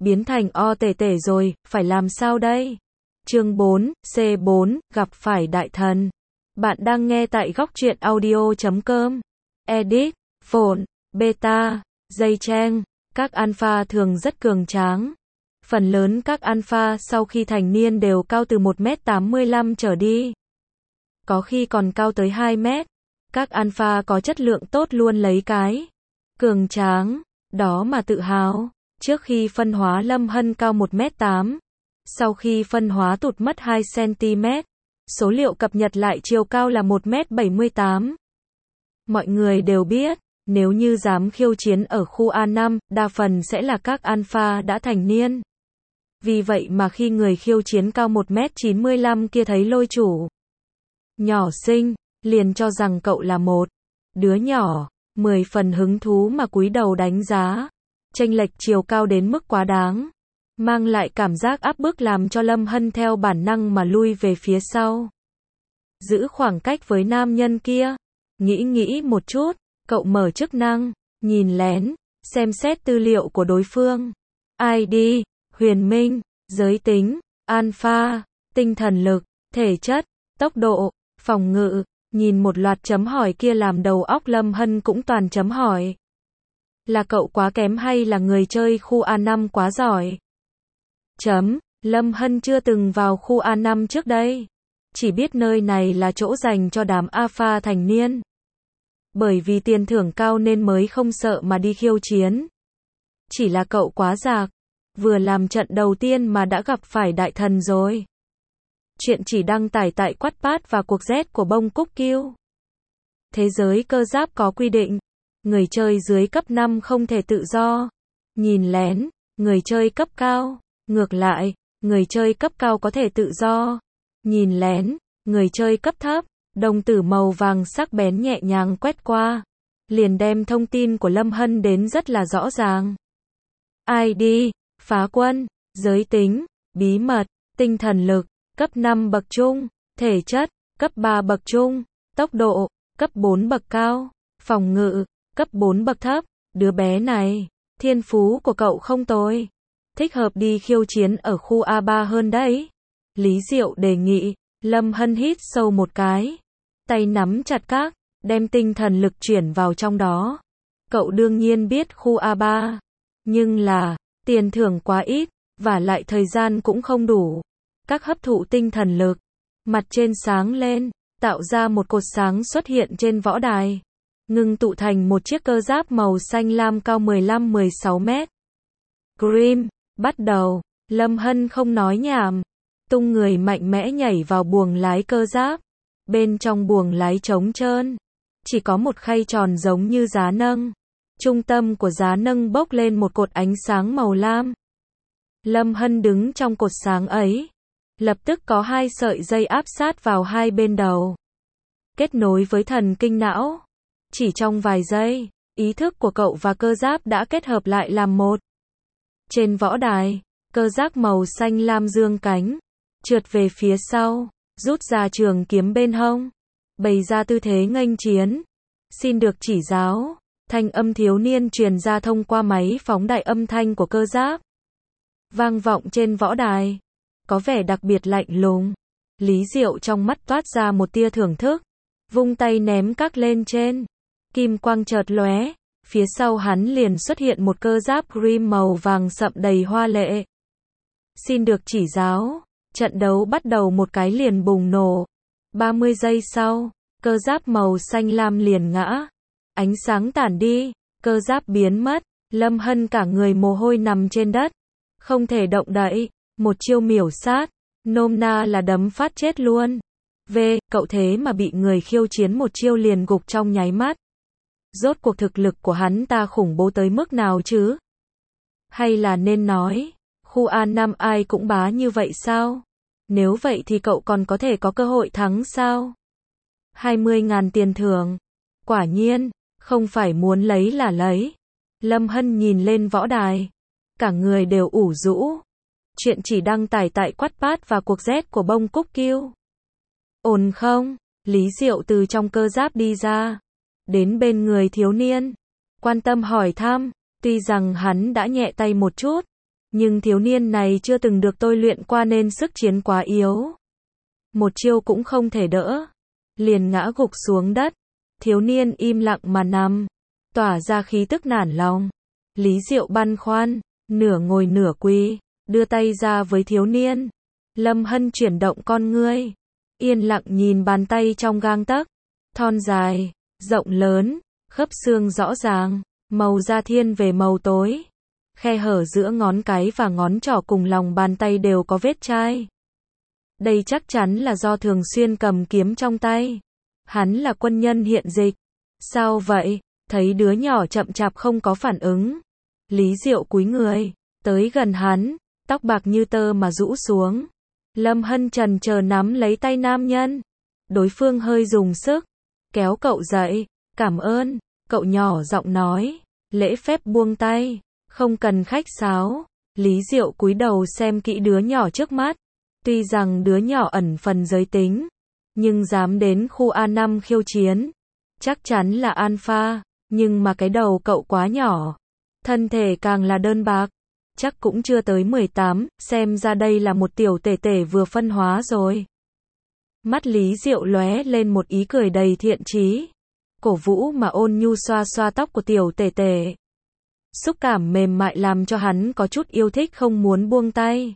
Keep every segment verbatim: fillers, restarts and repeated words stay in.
biến thành O tể tể rồi, phải làm sao đây? Chương bốn, C bốn, gặp phải đại thần. Bạn đang nghe tại góc truyện audio chấm com. Edit, phone, beta, dây trang. Các alpha thường rất cường tráng. Phần lớn các alpha sau khi thành niên đều cao từ một mét tám mươi lăm trở đi. Có khi còn cao tới hai mét. Các alpha có chất lượng tốt luôn lấy cái cường tráng đó mà tự hào. Trước khi phân hóa Lâm Hân cao một mét tám. Sau khi phân hóa tụt mất hai xăng ti mét. Số liệu cập nhật lại chiều cao là một mét bảy mươi tám. Mọi người đều biết, nếu như dám khiêu chiến ở khu A năm, đa phần sẽ là các alpha đã thành niên. Vì vậy mà khi người khiêu chiến cao một mét chín mươi lăm kia thấy lôi chủ nhỏ xinh, liền cho rằng cậu là một đứa nhỏ, mười phần hứng thú mà cúi đầu đánh giá. Chênh lệch chiều cao đến mức quá đáng, mang lại cảm giác áp bức làm cho Lâm Hân theo bản năng mà lui về phía sau. Giữ khoảng cách với nam nhân kia. Nghĩ nghĩ một chút, cậu mở chức năng, nhìn lén, xem xét tư liệu của đối phương. i đê, huyền minh, giới tính, alpha, tinh thần lực, thể chất, tốc độ, phòng ngự. Nhìn một loạt chấm hỏi kia làm đầu óc Lâm Hân cũng toàn chấm hỏi. Là cậu quá kém hay là người chơi khu A năm quá giỏi? Chấm, Lâm Hân chưa từng vào khu A năm trước đây. Chỉ biết nơi này là chỗ dành cho đám alpha thành niên. Bởi vì tiền thưởng cao nên mới không sợ mà đi khiêu chiến. Chỉ là cậu quá dạc. Vừa làm trận đầu tiên mà đã gặp phải đại thần rồi. Chuyện chỉ đăng tải tại Wattpad và cuộc Z của bông cúc kiêu. Thế giới cơ giáp có quy định. Người chơi dưới cấp năm không thể tự do nhìn lén người chơi cấp cao. Ngược lại, người chơi cấp cao có thể tự do nhìn lén người chơi cấp thấp. Đồng tử màu vàng sắc bén nhẹ nhàng quét qua, liền đem thông tin của Lâm Hân đến rất là rõ ràng. i đê, phá quân, giới tính, bí mật, tinh thần lực, cấp năm bậc trung, thể chất, cấp ba bậc trung, tốc độ, cấp bốn bậc cao, phòng ngự, cấp bốn bậc thấp. Đứa bé này, thiên phú của cậu không tồi. Thích hợp đi khiêu chiến ở khu A ba hơn đấy. Lý Diệu đề nghị. Lâm Hân hít sâu một cái. Tay nắm chặt các, đem tinh thần lực chuyển vào trong đó. Cậu đương nhiên biết khu A ba. Nhưng là, tiền thưởng quá ít, và lại thời gian cũng không đủ. Các hấp thụ tinh thần lực. Mặt trên sáng lên, tạo ra một cột sáng xuất hiện trên võ đài. Ngưng tụ thành một chiếc cơ giáp màu xanh lam cao mười lăm mười sáu mét. Grim, bắt đầu. Lâm Hân không nói nhảm. Tung người mạnh mẽ nhảy vào buồng lái cơ giáp. Bên trong buồng lái trống trơn. Chỉ có một khay tròn giống như giá nâng. Trung tâm của giá nâng bốc lên một cột ánh sáng màu lam. Lâm Hân đứng trong cột sáng ấy. Lập tức có hai sợi dây áp sát vào hai bên đầu. Kết nối với thần kinh não. Chỉ trong vài giây, ý thức của cậu và cơ giáp đã kết hợp lại làm một. Trên võ đài, cơ giáp màu xanh lam dương cánh. Trượt về phía sau, rút ra trường kiếm bên hông. Bày ra tư thế nghênh chiến. Xin được chỉ giáo. Thanh âm thiếu niên truyền ra thông qua máy phóng đại âm thanh của cơ giáp. Vang vọng trên võ đài. Có vẻ đặc biệt lạnh lùng. Lý Diệu trong mắt toát ra một tia thưởng thức. Vung tay ném các lên trên. Kim quang chợt lóe. Phía sau hắn liền xuất hiện một cơ giáp Grim màu vàng sậm đầy hoa lệ. Xin được chỉ giáo. Trận đấu bắt đầu một cái liền bùng nổ. ba mươi giây sau, cơ giáp màu xanh lam liền ngã. Ánh sáng tản đi, cơ giáp biến mất. Lâm Hân cả người mồ hôi nằm trên đất. Không thể động đậy. Một chiêu miểu sát. Nôm na là đấm phát chết luôn. V, cậu thế mà bị người khiêu chiến một chiêu liền gục trong nháy mắt. Rốt cuộc thực lực của hắn ta khủng bố tới mức nào chứ? Hay là nên nói, khu A năm ai cũng bá như vậy sao? Nếu vậy thì cậu còn có thể có cơ hội thắng sao? hai mươi ngàn tiền thưởng. Quả nhiên, không phải muốn lấy là lấy. Lâm Hân nhìn lên võ đài. Cả người đều ủ rũ. Chuyện chỉ đăng tải tại Wattpad và cuộc Z của bông cúc kiêu. Ổn không? Lý Diệu từ trong cơ giáp đi ra. Đến bên người thiếu niên. Quan tâm hỏi thăm. Tuy rằng hắn đã nhẹ tay một chút. Nhưng thiếu niên này chưa từng được tôi luyện qua nên sức chiến quá yếu. Một chiêu cũng không thể đỡ. Liền ngã gục xuống đất. Thiếu niên im lặng mà nằm, tỏa ra khí tức nản lòng. Lý Diệu băn khoăn, nửa ngồi nửa quỳ, đưa tay ra với thiếu niên. Lâm Hân chuyển động con ngươi, yên lặng nhìn bàn tay trong gang tấc, thon dài, rộng lớn, khớp xương rõ ràng, màu da thiên về màu tối. Khe hở giữa ngón cái và ngón trỏ cùng lòng bàn tay đều có vết chai. Đây chắc chắn là do thường xuyên cầm kiếm trong tay. Hắn là quân nhân hiện dịch. Sao vậy? Thấy đứa nhỏ chậm chạp không có phản ứng. Lý Diệu cúi người, tới gần hắn, tóc bạc như tơ mà rũ xuống. Lâm Hân chần chờ nắm lấy tay nam nhân. Đối phương hơi dùng sức, kéo cậu dậy. Cảm ơn, cậu nhỏ giọng nói, lễ phép buông tay, không cần khách sáo. Lý Diệu cúi đầu xem kỹ đứa nhỏ trước mắt. Tuy rằng đứa nhỏ ẩn phần giới tính, nhưng dám đến khu A năm khiêu chiến, chắc chắn là alpha, nhưng mà cái đầu cậu quá nhỏ, thân thể càng là đơn bạc, chắc cũng chưa tới mười tám, xem ra đây là một tiểu tể tể vừa phân hóa rồi. Mắt Lý Diệu lóe lên một ý cười đầy thiện chí, cổ vũ mà ôn nhu xoa xoa tóc của tiểu tể tể. Xúc cảm mềm mại làm cho hắn có chút yêu thích không muốn buông tay.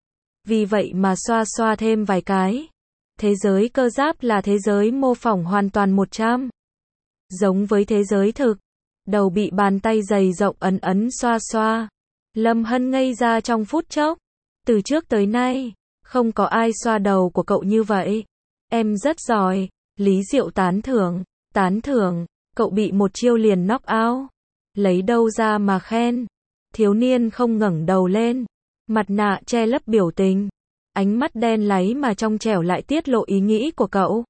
Vì vậy mà xoa xoa thêm vài cái. Thế giới cơ giáp là thế giới mô phỏng hoàn toàn một trăm. Giống với thế giới thực. Đầu bị bàn tay dày rộng ấn ấn xoa xoa. Lâm Hân ngây ra trong phút chốc. Từ trước tới nay, không có ai xoa đầu của cậu như vậy. Em rất giỏi. Lý Diệu tán thưởng. Tán thưởng, cậu bị một chiêu liền knock out. Lấy đâu ra mà khen. Thiếu niên không ngẩng đầu lên. Mặt nạ che lấp biểu tình. Ánh mắt đen láy mà trong trẻo lại tiết lộ ý nghĩ của cậu.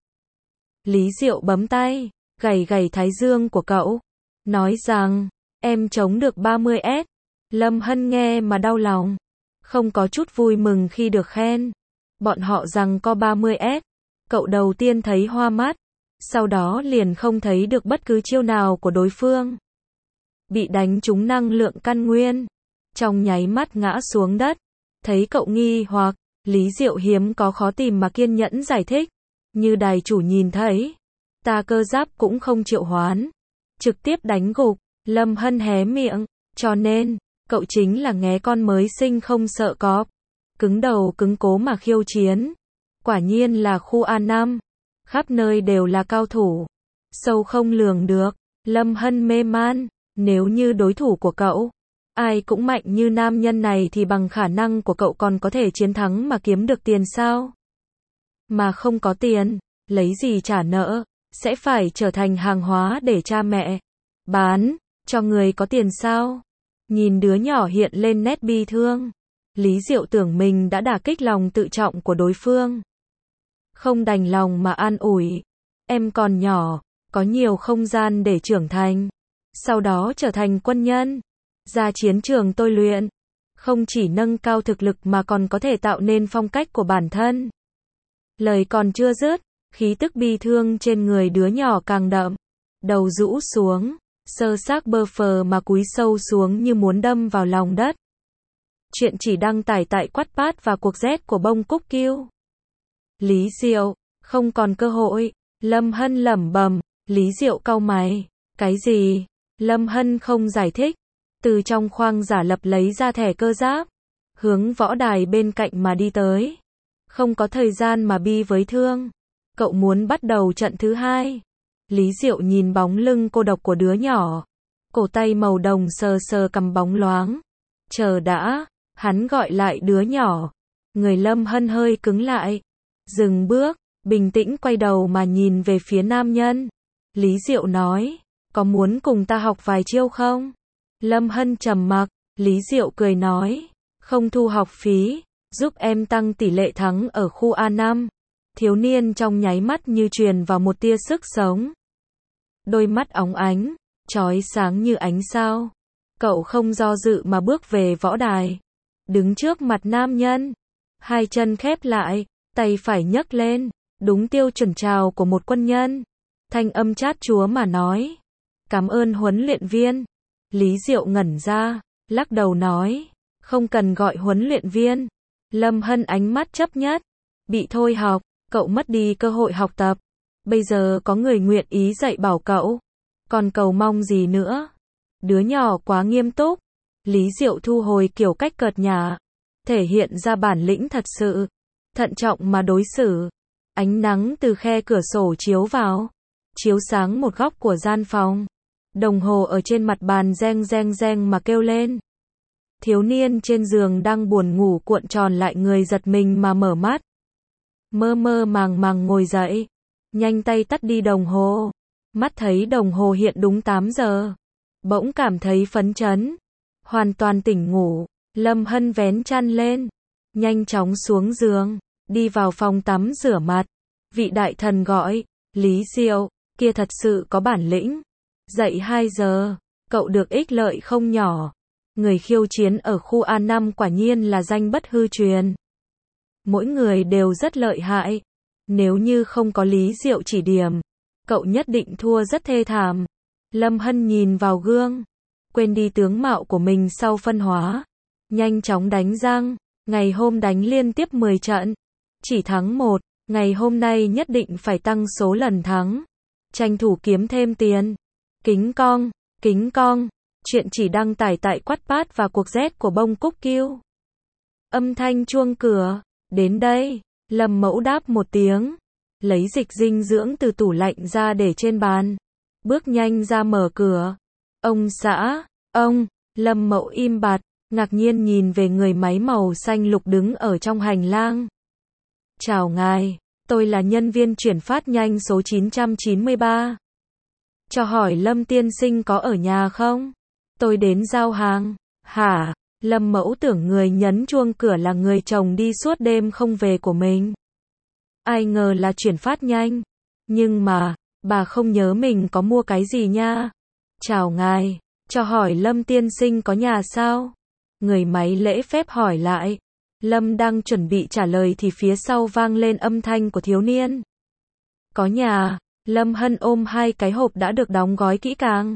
Lý Diệu bấm tay, gầy gầy thái dương của cậu. Nói rằng, em chống được ba mươi S. Lâm Hân nghe mà đau lòng. Không có chút vui mừng khi được khen. Bọn họ rằng có ba mươi S. Cậu đầu tiên thấy hoa mắt. Sau đó liền không thấy được bất cứ chiêu nào của đối phương. Bị đánh trúng năng lượng căn nguyên. Trong nháy mắt ngã xuống đất. Thấy cậu nghi hoặc, Lý Diệu hiếm có khó tìm mà kiên nhẫn giải thích. Như đài chủ nhìn thấy, ta cơ giáp cũng không triệu hoán. Trực tiếp đánh gục, Lâm Hân hé miệng, cho nên, cậu chính là nghé con mới sinh không sợ cọp. Cứng đầu cứng cố mà khiêu chiến. Quả nhiên là khu A năm. Khắp nơi đều là cao thủ. Sâu không lường được, Lâm Hân mê man, nếu như đối thủ của cậu. Ai cũng mạnh như nam nhân này thì bằng khả năng của cậu còn có thể chiến thắng mà kiếm được tiền sao? Mà không có tiền, lấy gì trả nợ, sẽ phải trở thành hàng hóa để cha mẹ bán, cho người có tiền sao? Nhìn đứa nhỏ hiện lên nét bi thương. Lý Diệu tưởng mình đã đả kích lòng tự trọng của đối phương. Không đành lòng mà an ủi. Em còn nhỏ, có nhiều không gian để trưởng thành. Sau đó trở thành quân nhân. Ra chiến trường tôi luyện, không chỉ nâng cao thực lực mà còn có thể tạo nên phong cách của bản thân. Lời còn chưa dứt, khí tức bi thương trên người đứa nhỏ càng đậm. Đầu rũ xuống, sơ xác bơ phờ mà cúi sâu xuống như muốn đâm vào lòng đất. Chuyện chỉ đăng tải tại Wattpad và cuộc Z của bông cúc kiêu. Lý Diệu, không còn cơ hội. Lâm Hân lẩm bẩm. Lý Diệu cau mày. Cái gì? Lâm Hân không giải thích. Từ trong khoang giả lập lấy ra thẻ cơ giáp, hướng võ đài bên cạnh mà đi tới. Không có thời gian mà bi với thương. Cậu muốn bắt đầu trận thứ hai. Lý Diệu nhìn bóng lưng cô độc của đứa nhỏ. Cổ tay màu đồng sờ sờ cầm bóng loáng. Chờ đã, hắn gọi lại đứa nhỏ. Người Lâm Hân hơi cứng lại. Dừng bước, bình tĩnh quay đầu mà nhìn về phía nam nhân. Lý Diệu nói, có muốn cùng ta học vài chiêu không? Lâm Hân trầm mặc, Lý Diệu cười nói, không thu học phí, giúp em tăng tỷ lệ thắng ở khu A năm. Thiếu niên trong nháy mắt như truyền vào một tia sức sống. Đôi mắt óng ánh, chói sáng như ánh sao. Cậu không do dự mà bước về võ đài. Đứng trước mặt nam nhân. Hai chân khép lại, tay phải nhấc lên. Đúng tiêu chuẩn chào của một quân nhân. Thanh âm chát chúa mà nói. Cảm ơn huấn luyện viên. Lý Diệu ngẩn ra, lắc đầu nói, Không cần gọi huấn luyện viên. Lâm Hân ánh mắt chấp nhất. Bị thôi học, cậu mất đi cơ hội học tập. Bây giờ có người nguyện ý dạy bảo cậu. Còn cầu mong gì nữa? Đứa nhỏ quá nghiêm túc. Lý Diệu thu hồi kiểu cách cợt nhả. Thể hiện ra bản lĩnh thật sự. Thận trọng mà đối xử. Ánh nắng từ khe cửa sổ chiếu vào. Chiếu sáng một góc của gian phòng. Đồng hồ ở trên mặt bàn reng reng reng mà kêu lên. Thiếu niên trên giường đang buồn ngủ cuộn tròn lại người giật mình mà mở mắt. Mơ mơ màng màng ngồi dậy. Nhanh tay tắt đi đồng hồ. Mắt thấy đồng hồ hiện đúng tám giờ. Bỗng cảm thấy phấn chấn. Hoàn toàn tỉnh ngủ. Lâm Hân vén chăn lên. Nhanh chóng xuống giường. Đi vào phòng tắm rửa mặt. Vị đại thần gọi. Lý Diệu, kia thật sự có bản lĩnh. Dậy hai giờ. Cậu được ích lợi không nhỏ. Người khiêu chiến ở khu A năm quả nhiên là danh bất hư truyền. Mỗi người đều rất lợi hại. Nếu như không có Lý Diệu chỉ điểm, cậu nhất định thua rất thê thảm. Lâm Hân nhìn vào gương. Quên đi tướng mạo của mình sau phân hóa. Nhanh chóng đánh răng. Ngày hôm đánh liên tiếp mười trận. Chỉ thắng một. Ngày hôm nay nhất định phải tăng số lần thắng. Tranh thủ kiếm thêm tiền. Kính cong, kính cong. Chuyện chỉ đăng tải tại Wattpad và cuộc Z của bông cúc kiêu. Âm thanh chuông cửa. Đến đây. Lâm Mẫu đáp một tiếng. Lấy dịch dinh dưỡng từ tủ lạnh ra để trên bàn. Bước nhanh ra mở cửa. Ông xã, ông. Lâm Mẫu im bặt. Ngạc nhiên nhìn về người máy màu xanh lục đứng ở trong hành lang. Chào ngài. Tôi là nhân viên chuyển phát nhanh số chín trăm chín mươi ba. Cho hỏi Lâm tiên sinh có ở nhà không? Tôi đến giao hàng. Hả? Lâm Mẫu tưởng người nhấn chuông cửa là người chồng đi suốt đêm không về của mình. Ai ngờ là chuyển phát nhanh. Nhưng mà, bà không nhớ mình có mua cái gì nha. Chào ngài. Cho hỏi Lâm tiên sinh có nhà sao? Người máy lễ phép hỏi lại. Lâm đang chuẩn bị trả lời thì phía sau vang lên âm thanh của thiếu niên. Có nhà. Lâm Hân ôm hai cái hộp đã được đóng gói kỹ càng.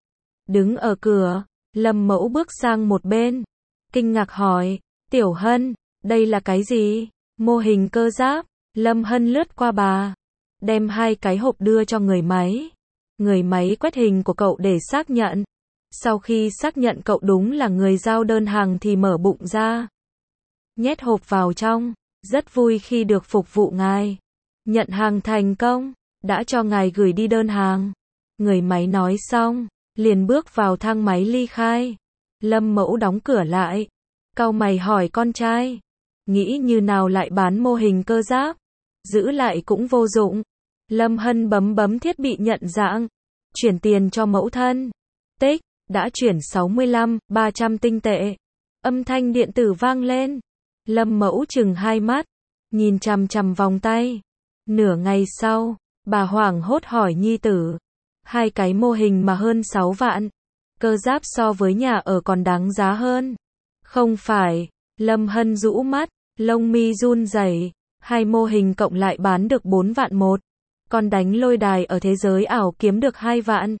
Đứng ở cửa, Lâm Mẫu bước sang một bên. Kinh ngạc hỏi, Tiểu Hân, đây là cái gì? Mô hình cơ giáp. Lâm Hân lướt qua bà. Đem hai cái hộp đưa cho người máy. Người máy quét hình của cậu để xác nhận. Sau khi xác nhận cậu đúng là người giao đơn hàng thì mở bụng ra. Nhét hộp vào trong. Rất vui khi được phục vụ ngài. Nhận hàng thành công. Đã cho ngài gửi đi đơn hàng. Người máy nói xong, liền bước vào thang máy ly khai. Lâm Mẫu đóng cửa lại. Cau mày hỏi con trai. Nghĩ như nào lại bán mô hình cơ giáp? Giữ lại cũng vô dụng. Lâm Hân bấm bấm thiết bị nhận dạng. Chuyển tiền cho mẫu thân. Tích, đã chuyển sáu mươi lăm, ba trăm tinh tệ. Âm thanh điện tử vang lên. Lâm Mẫu chừng hai mắt. Nhìn chằm chằm vòng tay. Nửa ngày sau, bà hoảng hốt hỏi nhi tử. Hai cái mô hình mà hơn sáu vạn. Cơ giáp so với nhà ở còn đáng giá hơn. Không phải. Lâm Hân rũ mắt. Lông mi run rẩy. Hai mô hình cộng lại bán được bốn vạn một. Còn đánh lôi đài ở thế giới ảo kiếm được hai vạn.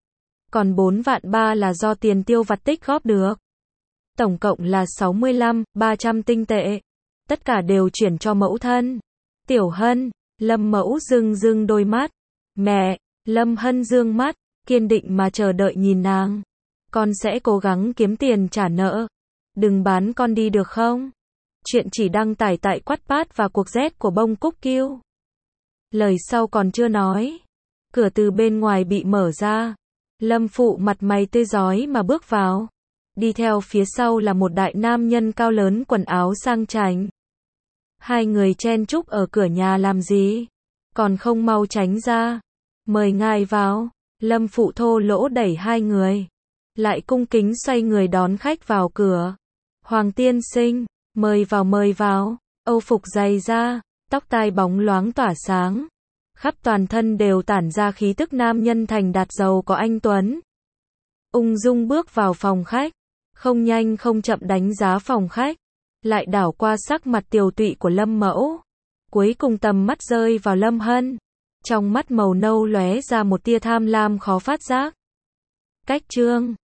Còn bốn vạn ba là do tiền tiêu vặt tích góp được. Tổng cộng là sáu mươi lăm, ba trăm tinh tệ. Tất cả đều chuyển cho mẫu thân. Tiểu Hân. Lâm Mẫu rưng rưng đôi mắt. Mẹ. Lâm Hân dương mắt. Kiên định mà chờ đợi nhìn nàng. Con sẽ cố gắng kiếm tiền trả nợ. Đừng bán con đi được không? Chuyện chỉ đăng tải tại Wattpad và cuộc Z của bông cúc kiêu. Lời sau còn chưa nói. Cửa từ bên ngoài bị mở ra. Lâm Phụ mặt mày tươi rói mà bước vào. Đi theo phía sau là một đại nam nhân cao lớn quần áo sang chảnh. Hai người chen chúc ở cửa nhà làm gì? Còn không mau tránh ra. Mời ngài vào. Lâm Phụ thô lỗ đẩy hai người. Lại cung kính xoay người đón khách vào cửa. Hoàng tiên sinh, mời vào mời vào. Âu phục dày da, tóc tai bóng loáng tỏa sáng. Khắp toàn thân đều tản ra khí tức nam nhân thành đạt giàu có anh tuấn. Ung dung bước vào phòng khách. Không nhanh không chậm đánh giá phòng khách. Lại đảo qua sắc mặt tiều tụy của Lâm Mẫu. Cuối cùng tầm mắt rơi vào Lâm Hân. Trong mắt màu nâu lóe ra một tia tham lam khó phát giác. Cách chương